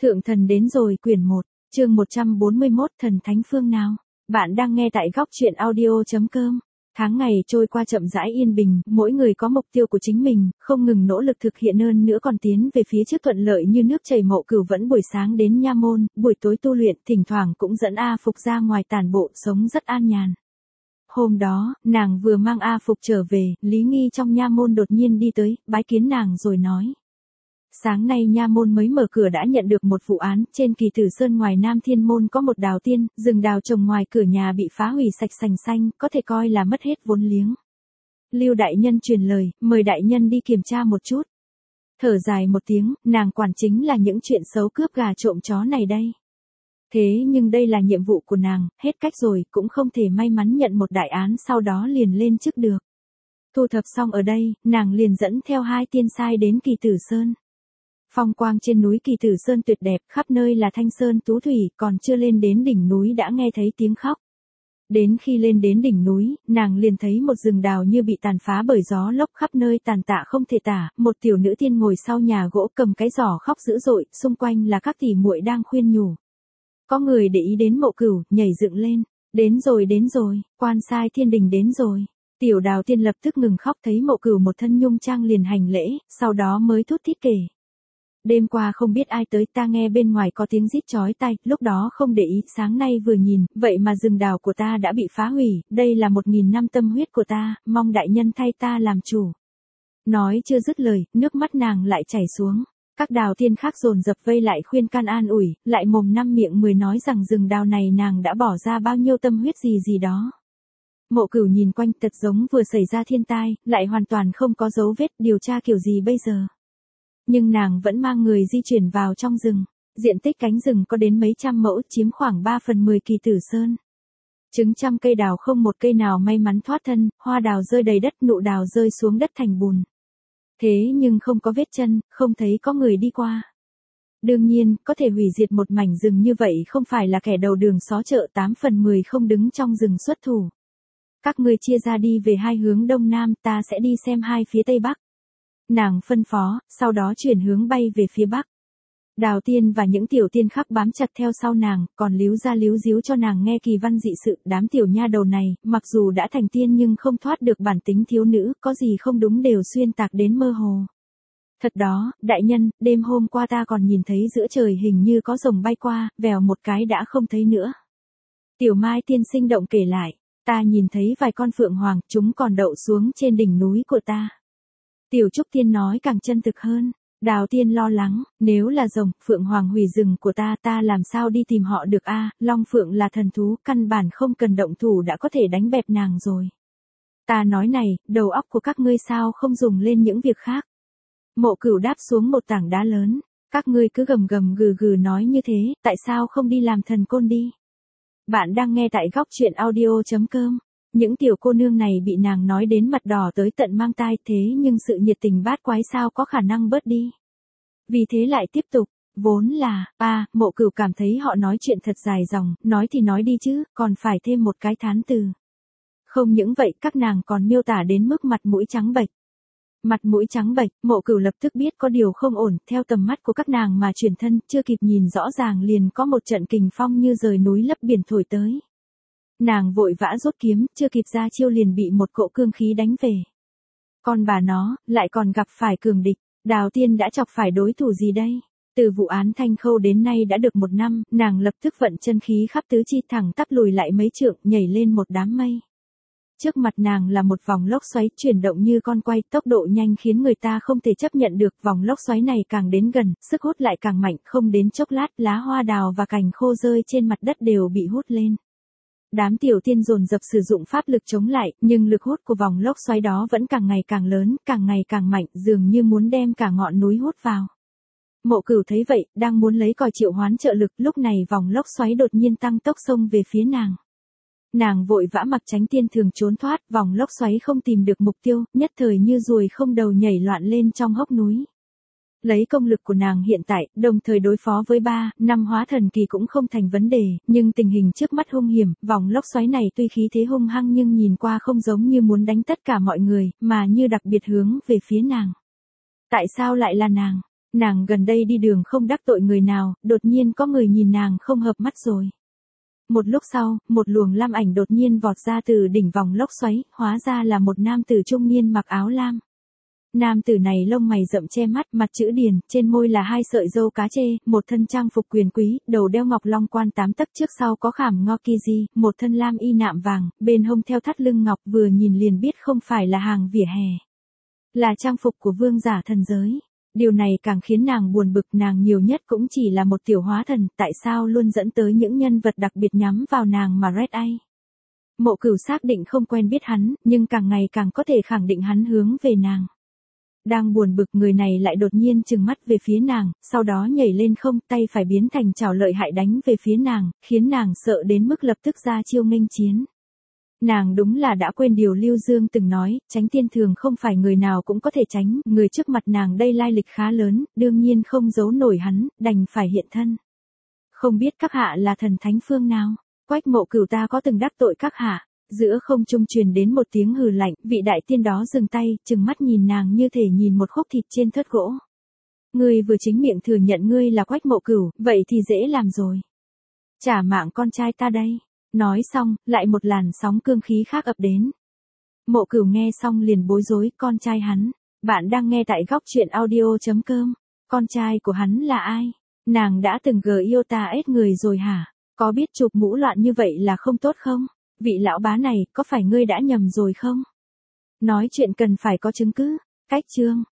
Thượng thần đến rồi quyển 1, chương 141 thần thánh phương nào. Bạn đang nghe tại góc truyện audio.com. Tháng ngày trôi qua chậm rãi yên bình, mỗi người có mục tiêu của chính mình, không ngừng nỗ lực thực hiện hơn nữa còn tiến về phía trước thuận lợi như nước chảy. Mộ Cửu vẫn buổi sáng đến nha môn, buổi tối tu luyện, thỉnh thoảng cũng dẫn A Phục ra ngoài tản bộ, sống rất an nhàn. Hôm đó, nàng vừa mang A Phục trở về, Lý Nghi trong nha môn đột nhiên đi tới, bái kiến nàng rồi nói. Sáng nay nha môn mới mở cửa đã nhận được một vụ án, trên Kỳ Tử Sơn ngoài Nam Thiên Môn có một đào tiên, rừng đào trồng ngoài cửa nhà bị phá hủy sạch sành xanh, có thể coi là mất hết vốn liếng. Lưu đại nhân truyền lời, mời đại nhân đi kiểm tra một chút. Thở dài một tiếng, nàng quản chính là những chuyện xấu cướp gà trộm chó này đây. Thế nhưng đây là nhiệm vụ của nàng, hết cách rồi, cũng không thể may mắn nhận một đại án sau đó liền lên chức được. Thu thập xong ở đây, nàng liền dẫn theo 2 tiên sai đến Kỳ Tử Sơn. Phong quang trên núi Kỳ Tử Sơn tuyệt đẹp, khắp nơi là thanh sơn tú thủy, còn chưa lên đến đỉnh núi đã nghe thấy tiếng khóc. Đến khi lên đến đỉnh núi, nàng liền thấy một rừng đào như bị tàn phá bởi gió lốc, khắp nơi tàn tạ không thể tả, một tiểu nữ tiên ngồi sau nhà gỗ cầm cái giỏ khóc dữ dội, xung quanh là các tỷ muội đang khuyên nhủ. Có người để ý đến Mộ Cửu, nhảy dựng lên, đến rồi, quan sai thiên đình đến rồi. Tiểu đào tiên lập tức ngừng khóc, thấy Mộ Cửu một thân nhung trang liền hành lễ, sau đó mới thút thít kể. Đêm qua không biết ai tới, ta nghe bên ngoài có tiếng rít chói tai, lúc đó không để ý, sáng nay vừa nhìn, vậy mà rừng đào của ta đã bị phá hủy, đây là 1000 năm tâm huyết của ta, mong đại nhân thay ta làm chủ. Nói chưa dứt lời, nước mắt nàng lại chảy xuống. Các đào tiên khác dồn dập vây lại khuyên can an ủi, lại mồm năm miệng mười nói rằng rừng đào này nàng đã bỏ ra bao nhiêu tâm huyết gì đó. Mộ Cửu nhìn quanh, thật giống vừa xảy ra thiên tai, lại hoàn toàn không có dấu vết, điều tra kiểu gì bây giờ. Nhưng nàng vẫn mang người di chuyển vào trong rừng. Diện tích cánh rừng có đến mấy trăm mẫu, chiếm khoảng 3/10 Kỳ Tử Sơn. Trứng trăm cây đào không một cây nào may mắn thoát thân, hoa đào rơi đầy đất, nụ đào rơi xuống đất thành bùn. Thế nhưng không có vết chân, không thấy có người đi qua. Đương nhiên, có thể hủy diệt một mảnh rừng như vậy không phải là kẻ đầu đường xó chợ, 8/10 không đứng trong rừng xuất thủ. Các ngươi chia ra đi về 2 hướng đông nam, ta sẽ đi xem 2 phía tây bắc. Nàng phân phó, sau đó chuyển hướng bay về phía bắc. Đào tiên và những tiểu tiên khác bám chặt theo sau nàng, còn líu ra líu díu cho nàng nghe kỳ văn dị sự. Đám tiểu nha đầu này, mặc dù đã thành tiên nhưng không thoát được bản tính thiếu nữ, có gì không đúng đều xuyên tạc đến mơ hồ. Thật đó, đại nhân, đêm hôm qua ta còn nhìn thấy giữa trời hình như có rồng bay qua, vèo một cái đã không thấy nữa. Tiểu Mai tiên sinh động kể lại, ta nhìn thấy vài con phượng hoàng, chúng còn đậu xuống trên đỉnh núi của ta. Tiểu Trúc Tiên nói càng chân thực hơn. Đào Tiên lo lắng, nếu là rồng, phượng hoàng hủy rừng của ta làm sao đi tìm họ được a? Long phượng là thần thú, căn bản không cần động thủ đã có thể đánh bẹp nàng rồi. Ta nói này, đầu óc của các ngươi sao không dùng lên những việc khác? Mộ Cửu đáp xuống một tảng đá lớn, các ngươi cứ gầm gầm gừ gừ nói như thế, tại sao không đi làm thần côn đi? Bạn đang nghe tại góc truyện audio.com. Những tiểu cô nương này bị nàng nói đến mặt đỏ tới tận mang tai, thế nhưng sự nhiệt tình bát quái sao có khả năng bớt đi. Vì thế lại tiếp tục, vốn là, Mộ Cửu cảm thấy họ nói chuyện thật dài dòng, nói thì nói đi chứ, còn phải thêm một cái thán từ. Không những vậy, các nàng còn miêu tả đến mức mặt mũi trắng bệch. Mặt mũi trắng bệch, Mộ Cửu lập tức biết có điều không ổn, theo tầm mắt của các nàng mà chuyển thân, chưa kịp nhìn rõ ràng liền có một trận kình phong như rời núi lấp biển thổi tới. Nàng vội vã rút kiếm, chưa kịp ra chiêu liền bị một cỗ cương khí đánh về. Con bà nó, lại còn gặp phải cường địch, Đào Tiên đã chọc phải đối thủ gì đây? Từ vụ án Thanh Khâu đến nay đã được 1 năm, nàng lập tức vận chân khí khắp tứ chi thẳng tắp lùi lại mấy trượng, nhảy lên một đám mây. Trước mặt nàng là một vòng lốc xoáy chuyển động như con quay, tốc độ nhanh khiến người ta không thể chấp nhận được. Vòng lốc xoáy này càng đến gần, sức hút lại càng mạnh, không đến chốc lát, lá hoa đào và cành khô rơi trên mặt đất đều bị hút lên. Đám tiểu tiên dồn dập sử dụng pháp lực chống lại, nhưng lực hút của vòng lốc xoáy đó vẫn càng ngày càng lớn, càng ngày càng mạnh, dường như muốn đem cả ngọn núi hút vào. Mộ Cửu thấy vậy, đang muốn lấy còi triệu hoán trợ lực, lúc này vòng lốc xoáy đột nhiên tăng tốc xông về phía nàng. Nàng vội vã mặc tránh tiên thường trốn thoát, vòng lốc xoáy không tìm được mục tiêu, nhất thời như ruồi không đầu nhảy loạn lên trong hốc núi. Lấy công lực của nàng hiện tại, đồng thời đối phó với 3-5 hóa thần kỳ cũng không thành vấn đề, nhưng tình hình trước mắt hung hiểm, vòng lốc xoáy này tuy khí thế hung hăng nhưng nhìn qua không giống như muốn đánh tất cả mọi người, mà như đặc biệt hướng về phía nàng. Tại sao lại là nàng? Nàng gần đây đi đường không đắc tội người nào, đột nhiên có người nhìn nàng không hợp mắt rồi. Một lúc sau, một luồng lam ảnh đột nhiên vọt ra từ đỉnh vòng lốc xoáy, hóa ra là một nam tử trung niên mặc áo lam. Nam tử này lông mày rậm che mắt, mặt chữ điền, trên môi là 2 sợi râu cá trê, một thân trang phục quyền quý, đầu đeo ngọc long quan 8 tấc, trước sau có khảm ngo ki, một thân lam y nạm vàng, bên hông theo thắt lưng ngọc, vừa nhìn liền biết không phải là hàng vỉa hè. Là trang phục của vương giả thần giới. Điều này càng khiến nàng buồn bực, nàng nhiều nhất cũng chỉ là một tiểu hóa thần, tại sao luôn dẫn tới những nhân vật đặc biệt nhắm vào nàng mà Red Eye. Mộ Cửu xác định không quen biết hắn, nhưng càng ngày càng có thể khẳng định hắn hướng về nàng. Đang buồn bực, người này lại đột nhiên trừng mắt về phía nàng, sau đó nhảy lên không, tay phải biến thành chảo lợi hại đánh về phía nàng, khiến nàng sợ đến mức lập tức ra chiêu nghênh chiến. Nàng đúng là đã quên điều Lưu Dương từng nói, tránh tiên thường không phải người nào cũng có thể tránh, người trước mặt nàng đây lai lịch khá lớn, đương nhiên không giấu nổi hắn, đành phải hiện thân. Không biết các hạ là thần thánh phương nào? Quách Mộ Cửu, ta có từng đắc tội các hạ? Giữa không trung truyền đến một tiếng hừ lạnh, vị đại tiên đó dừng tay, trừng mắt nhìn nàng như thể nhìn một khúc thịt trên thớt gỗ. Ngươi vừa chính miệng thừa nhận ngươi là Quách Mộ Cửu, vậy thì dễ làm rồi. Trả mạng con trai ta đây. Nói xong, lại một làn sóng cương khí khác ập đến. Mộ Cửu nghe xong liền bối rối, con trai hắn. Bạn đang nghe tại góc truyện audio.com. Con trai của hắn là ai? Nàng đã từng yêu ta ết người rồi hả? Có biết chụp mũ loạn như vậy là không tốt không? Vị lão bá này, có phải ngươi đã nhầm rồi không? Nói chuyện cần phải có chứng cứ. Cách chương.